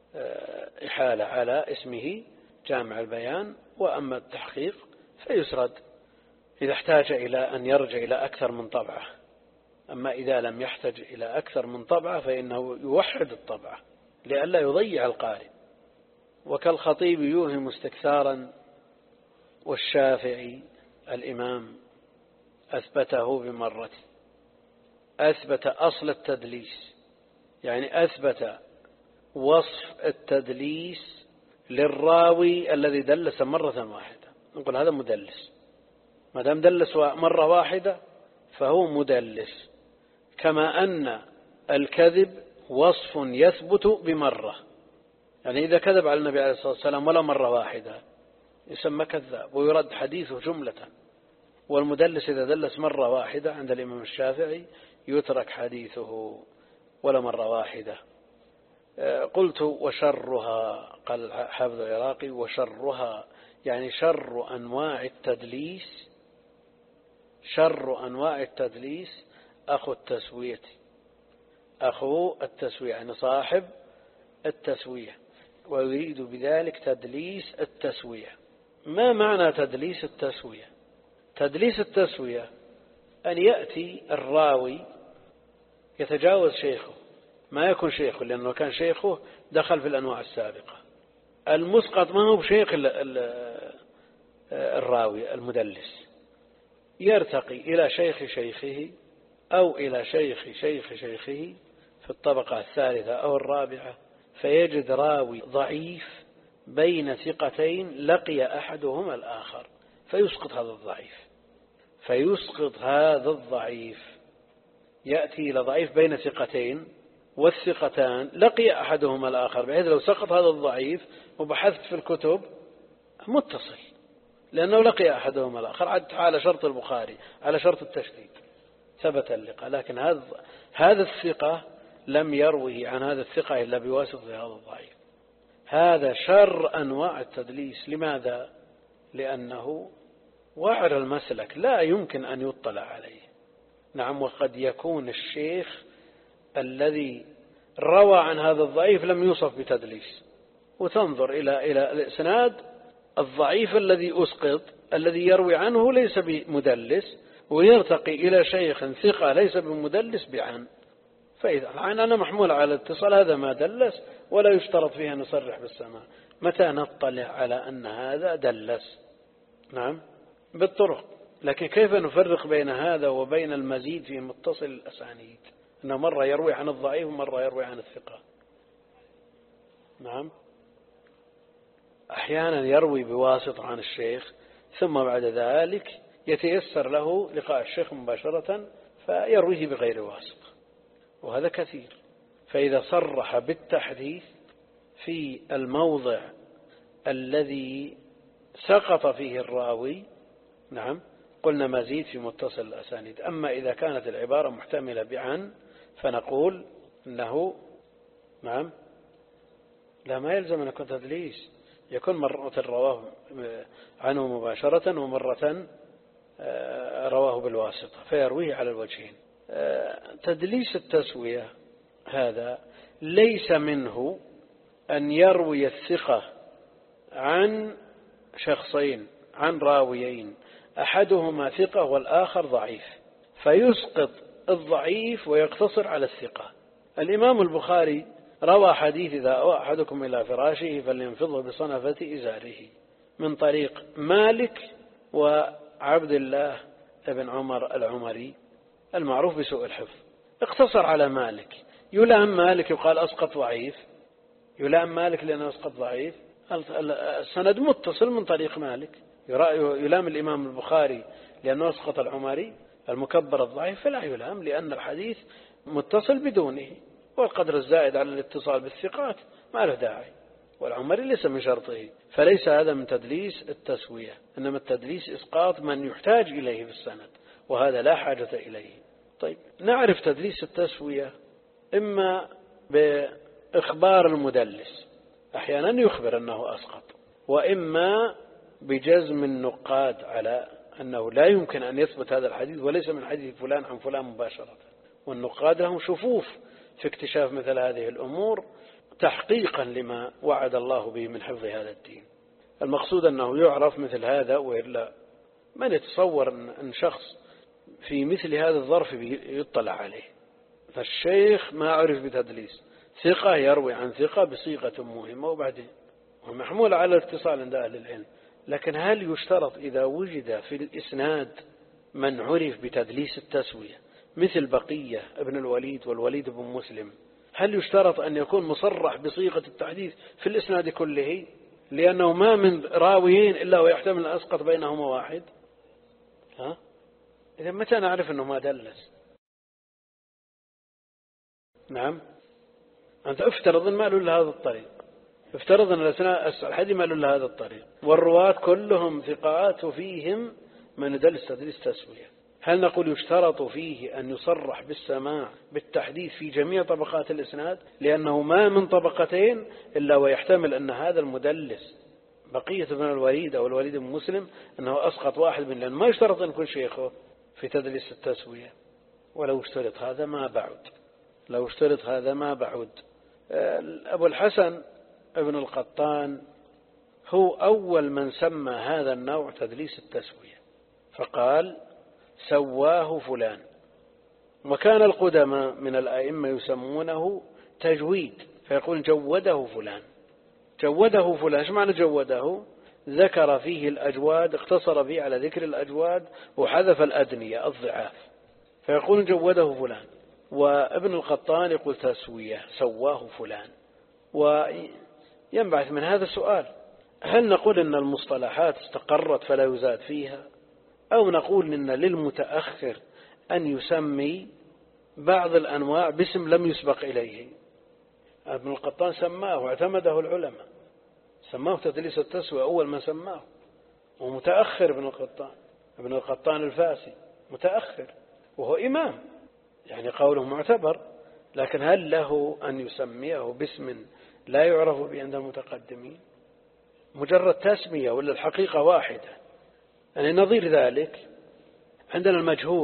Speaker 1: إحالة على اسمه جامع البيان، وأما التحقيق فيسرد إذا احتاج إلى أن يرجع إلى أكثر من طبعة. أما إذا لم يحتاج إلى أكثر من طبعة فإنه يوحد الطبعة لئلا يضيع القارئ. وكالخطيب يوهم استكثارا، والشافعي الإمام أثبته بمرة، أثبت أصل التدليس، يعني أثبت وصف التدليس للراوي الذي دلس مرة واحدة. نقول هذا مدلس، ما دام دلس مرة واحدة فهو مدلس، كما أن الكذب وصف يثبت بمرة، يعني إذا كذب على النبي عليه الصلاة والسلام ولا مرة واحدة يسمى كذاب ويرد حديثه جملة. والمدلس إذا دلس مرة واحدة عند الإمام الشافعي يترك حديثه ولا مرة واحدة. قلت وشرها، قال حافظ العراقي وشرها يعني شر أنواع التدليس، شر أنواع التدليس أخو التسوية، أخو التسوية يعني صاحب التسوية، ويريد بذلك تدليس التسوية. ما معنى تدليس التسوية؟ تدليس التسوية أن يأتي الراوي يتجاوز شيخه، ما يكون شيخه، لأنه كان شيخه دخل في الأنواع السابقة. المسقط ما هو بشيخ الراوي المدلس، يرتقي إلى شيخ شيخه أو إلى شيخ شيخ شيخه في الطبقة الثالثة أو الرابعة، فيجد راوي ضعيف بين ثقتين لقي أحدهما الآخر فيسقط هذا الضعيف، فيسقط هذا الضعيف. يأتي إلى ضعيف بين ثقتين والثقتان لقي أحدهما الآخر، بحيث لو سقط هذا الضعيف وبحثت في الكتب متصل، لأنه لقي أحدهما الآخر، عد على شرط البخاري على شرط التشديد ثبت اللقاء. لكن هذا الثقة لم يروه عن هذا الثقة إلا بواسطة هذا الضعيف. هذا شر أنواع التدليس. لماذا؟ لأنه وعر المسلك لا يمكن أن يطلع عليه. نعم، وقد يكون الشيخ الذي روى عن هذا الضعيف لم يوصف بتدليس، وتنظر إلى الإسناد الضعيف الذي أسقط الذي يروي عنه ليس بمدلس، ويرتقي إلى شيخ ثقة ليس بمدلس بعن، فإذا العن أنا محمول على الاتصال هذا ما دلس، ولا يشترط فيها نصرح بالسماع. متى نطلع على أن هذا دلس؟ نعم، بالطرق. لكن كيف نفرق بين هذا وبين المزيد في متصل الأسانيد، أنه مرة يروي عن الضعيف ومرة يروي عن الثقة؟ نعم، أحيانا يروي بواسطة عن الشيخ، ثم بعد ذلك يتيسر له لقاء الشيخ مباشرة فيرويه بغير واسطة، وهذا كثير. فإذا صرح بالتحديث في الموضع الذي سقط فيه الراوي، نعم، قلنا مزيد في متصل الأسانيد. أما إذا كانت العبارة محتملة بعن فنقول أنه نعم لا، ما يلزم أن يكون تدليس، يكون مرة رواه عنه مباشرة ومرة رواه بالواسطة فيرويه على الوجهين. تدليس التسوية هذا ليس منه أن يروي الثقة عن شخصين، عن راويين، أحدهما ثقة والآخر ضعيف، فيسقط الضعيف ويقتصر على الثقة. الإمام البخاري روى حديث إذا أوى أحدكم إلى فراشه فلينفضه بصنفة إزاره من طريق مالك وعبد الله بن عمر العمري المعروف بسوء الحفظ. اقتصر على مالك، يلام مالك يقال أسقط ضعيف، يلام مالك لأنه أسقط ضعيف، السند متصل من طريق مالك. يلام الإمام البخاري لأنه أسقط العمري المكبر الضعيف، فلا يلام لأن الحديث متصل بدونه، والقدر الزائد على الاتصال بالثقات ما له داعي، والعمري ليس من شرطه، فليس هذا من تدليس التسوية، إنما التدليس إسقاط من يحتاج إليه في السند، وهذا لا حاجة إليه. طيب، نعرف تدليس التسوية إما بإخبار المدلس، أحيانا يخبر أنه أسقط، وإما بجزم النقاد على أنه لا يمكن أن يثبت هذا الحديث وليس من حديث فلان عن فلان مباشرة، والنقاد لهم شفوف في اكتشاف مثل هذه الأمور تحقيقا لما وعد الله به من حفظ هذا الدين. المقصود أنه يعرف مثل هذا، وإلا من يتصور أن شخص في مثل هذا الظرف يطلع عليه. فالشيخ ما عرف بتدليس، ثقة يروي عن ثقة بصيغة مهمة وبعدين ومحمول على الاتصال عند أهل العلم، لكن هل يشترط إذا وجد في الإسناد من عرف بتدليس التسوية مثل بقية ابن الوليد والوليد بن مسلم، هل يشترط أن يكون مصرح بصيغة التحديث في الإسناد كله، لأنه ما من راويين إلا ويحتمل أن أسقط بينهما واحد؟ إذا متى نعرف أنه ما دلس؟ نعم، أنت افترض أن ما له إلا هذا الطريق، افترض أن الحديث ما له إلا هذا الطريق، والرواة كلهم ثقات وفيهم من يدلس تدليس تسوية، هل نقول يشترط فيه أن يصرح بالسماع بالتحديث في جميع طبقات الإسناد، لأنه ما من طبقتين إلا ويحتمل أن هذا المدلس بقية بن الوليد أو الوليد بن مسلم أنه أسقط واحد من، لأن ما يشترط أن يكون شيخه في تدليس التسوية. ولو اشترط هذا ما بعد، لو اشترط هذا ما بعد. أبو الحسن ابن القطان هو أول من سمى هذا النوع تدليس التسوية، فقال سواه فلان. وكان القدماء من الأئمة يسمونه تجويد، فيقول جوده فلان، جوده فلان. ايش معنى جوده؟ ذكر فيه الأجواد، اقتصر فيه على ذكر الأجواد وحذف الأدنية الضعاف، فيقول جوده فلان. وابن القطان يقول تسوية، سواه فلان. وينبعث من هذا السؤال، هل نقول إن المصطلحات استقرت فلا يزاد فيها، أو نقول إن للمتأخر أن يسمي بعض الأنواع باسم لم يسبق إليه؟ ابن القطان سماه واعتمده العلماء، سماه تدليس التسوية أول ما سماه، ومتأخر ابن القطان الفاسي متأخر وهو إمام، يعني قوله معتبر، لكن هل له أن يسميه باسم لا يعرف به عند المتقدمين؟ مجرد تسمية ولا الحقيقة واحدة؟ يعني نظير ذلك عندنا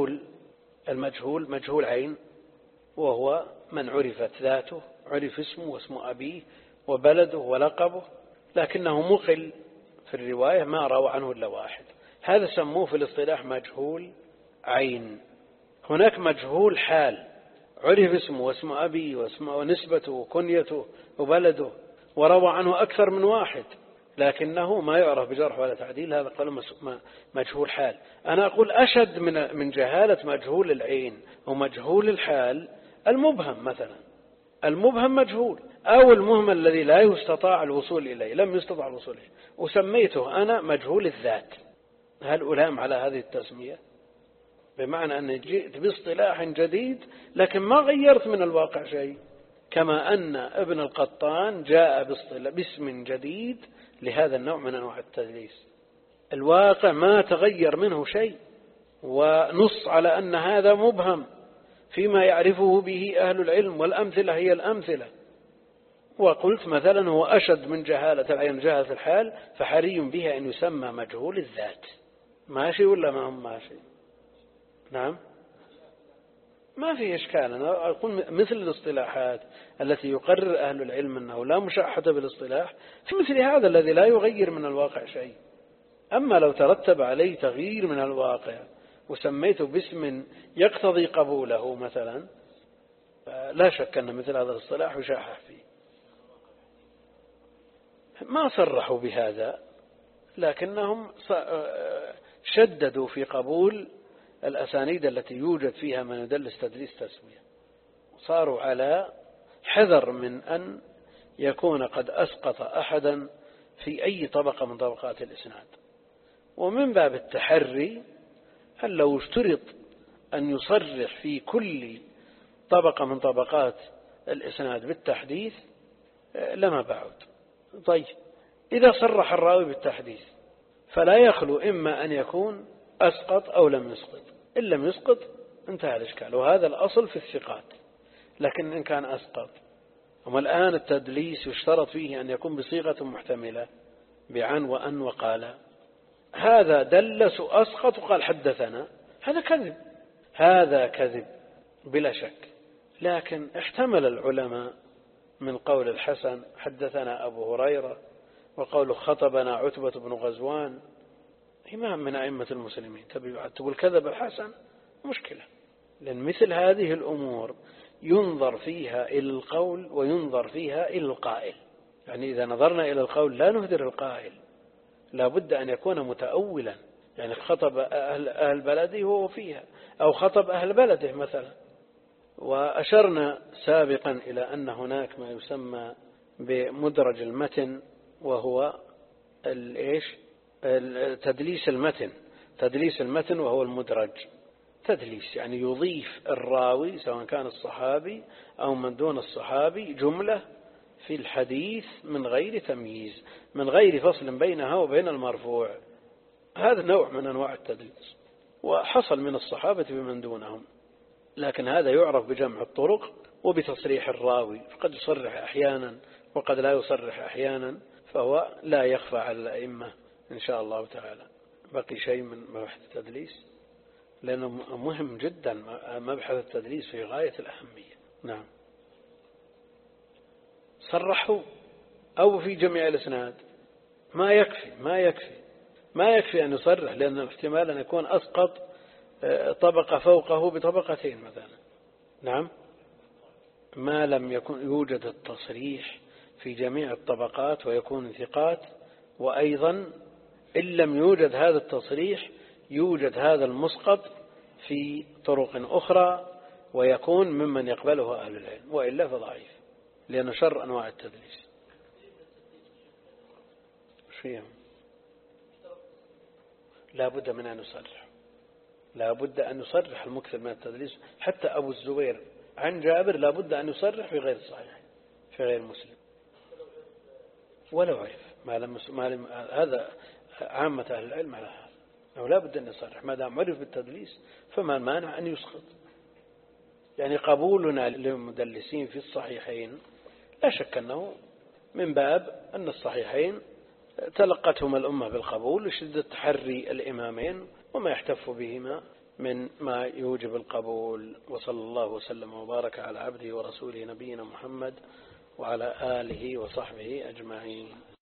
Speaker 1: المجهول مجهول عين، وهو من عرفت ذاته، عرف اسمه واسم أبيه وبلده ولقبه، لكنه مقل في الرواية ما روى عنه إلا واحد، هذا سموه في الاصطلاح مجهول عين. هناك مجهول حال، عرف اسمه واسم أبيه ونسبته وكنيته وبلده وروى عنه أكثر من واحد، لكنه ما يعرف بجرح ولا تعديل، هذا قالوا مجهول حال. أنا أقول أشد من جهالة مجهول العين ومجهول الحال المبهم مثلا، المبهم مجهول، أو المهمل الذي لا يستطاع الوصول إليه، لم يستطع الوصول إليه، وسميته أنا مجهول الذات. هل ألام على هذه التسمية؟ بمعنى أن جئت باصطلاح جديد لكن ما غيرت من الواقع شيء، كما أن ابن القطان جاء باسم جديد لهذا النوع من أنواع التدليس، الواقع ما تغير منه شيء، ونص على أن هذا مبهم فيما يعرفه به أهل العلم، والأمثلة هي الأمثلة. وقلت مثلا هو أشد من جهالة العين جهالة الحال، فحري بها أن يسمى مجهول الذات. ماشي ولا ما هم ماشي؟ نعم، ما في إشكال. أنا أقول مثل الاصطلاحات التي يقرر أهل العلم أنه لا مشاحة بالاصطلاح في مثل هذا الذي لا يغير من الواقع شيء. أما لو ترتب عليه تغيير من الواقع وسميته باسم يقتضي قبوله مثلا، لا شك أن مثل هذا الاصطلاح يشاح فيه. ما صرحوا بهذا، لكنهم شددوا في قبول الأسانيد التي يوجد فيها من يدلس تدليس تسوية، صاروا على حذر من أن يكون قد أسقط أحدا في أي طبقة من طبقات الإسناد. ومن باب التحري أن لو اشترط أن يصرح في كل طبقة من طبقات الإسناد بالتحديث لما بعد. طيب إذا صرح الراوي بالتحديث فلا يخلو إما أن يكون أسقط أو لم يسقط. إن لم يسقط انتهى الإشكال، وهذا الأصل في الثقات. لكن إن كان أسقط، أما الآن التدليس يشترط فيه أن يكون بصيغة محتملة بعن وأن وقال، هذا دلس أسقط وقال حدثنا، هذا كذب، هذا كذب بلا شك. لكن احتمل العلماء من قول الحسن حدثنا أبو هريرة، وقول خطبنا عتبة بن غزوان إمام من أئمة المسلمين، تقول كذب الحسن، مشكلة. لأن مثل هذه الأمور ينظر فيها إلى القول وينظر فيها إلى القائل. يعني إذا نظرنا إلى القول لا نهدر القائل، لا بد أن يكون متأولا، يعني خطب أهل بلده وهو فيها، أو خطب أهل بلده مثلا. وأشرنا سابقا إلى أن هناك ما يسمى بمدرج المتن، وهو تدليس المتن وهو المدرج. تدليس يعني يضيف الراوي سواء كان الصحابي أو من دون الصحابي جملة في الحديث من غير تمييز، من غير فصل بينها وبين المرفوع. هذا نوع من أنواع التدليس، وحصل من الصحابة بمن دونهم. لكن هذا يعرف بجمع الطرق وبتصريح الراوي، فقد يصرح أحيانا وقد لا يصرح أحيانا، فهو لا يخفى على الأئمة إن شاء الله تعالى. بقي شيء من مبحث التدليس، لأنه مهم جدا مبحث التدليس في غاية الأهمية. نعم، صرحوا أو في جميع الإسناد ما يكفي أن يصرح، لأن الاحتمال أن يكون أسقط طبقة فوقه بطبقتين مثلا. نعم، ما لم يكن يوجد التصريح في جميع الطبقات ويكون ثقات، وأيضا إن لم يوجد هذا التصريح يوجد هذا المسقط في طرق أخرى ويكون ممن يقبله أهل العلم، وإلا فضعيف، لأنه شر أنواع التدليس. لا بد من أن يصرح، لا بد أن يصرح المكثر من التدليس. حتى أبو الزبير عن جابر لا بد أن يصرح في غير صحيح، في غير مسلم، ولو عرف هذا عامة أهل العلم على هذا، أو لا بد أن يصرح ما دام عرف بالتدليس، فما المانع أن يسقط. يعني قبولنا للمدلسين في الصحيحين لا شك أنه من باب أن الصحيحين تلقتهم الأمة بالقبول لشدة تحري الإمامين وما يحتف بهما من ما يوجب القبول. وصلى الله وسلم وبارك على عبده ورسوله نبينا محمد وعلى آله وصحبه أجمعين.